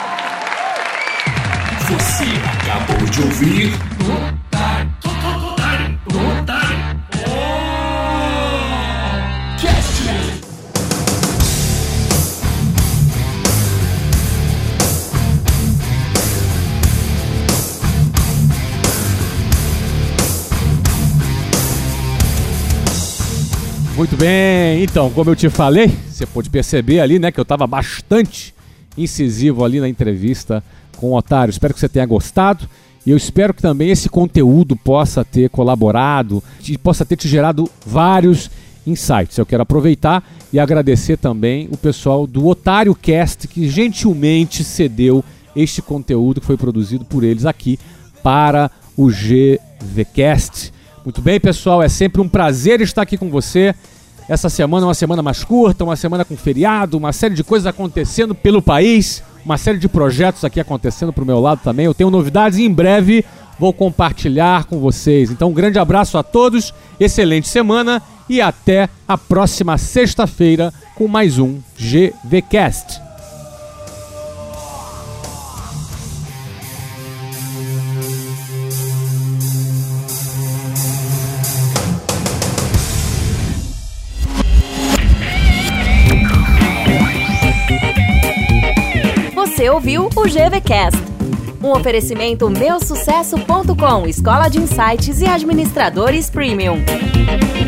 Você acabou de ouvir Otário, Otário, Otário, Cast. Muito bem, então, como eu te falei, você pôde perceber ali, né, que eu tava bastante incisivo ali na entrevista com o Otário. Espero que você tenha gostado e eu espero que também esse conteúdo possa ter colaborado e possa ter te gerado vários insights. Eu quero aproveitar e agradecer também o pessoal do Otário Cast que gentilmente cedeu este conteúdo que foi produzido por eles aqui para o G V Cast. Muito bem, pessoal, é sempre um prazer estar aqui com você. Essa semana é uma semana mais curta, uma semana com feriado, uma série de coisas acontecendo pelo país, uma série de projetos aqui acontecendo pro meu lado também. Eu tenho novidades e em breve vou compartilhar com vocês. Então um grande abraço a todos, excelente semana e até a próxima sexta-feira com mais um G V Cast. Você ouviu o G V Cast, um oferecimento meu sucesso ponto com, escola de insights e administradores premium.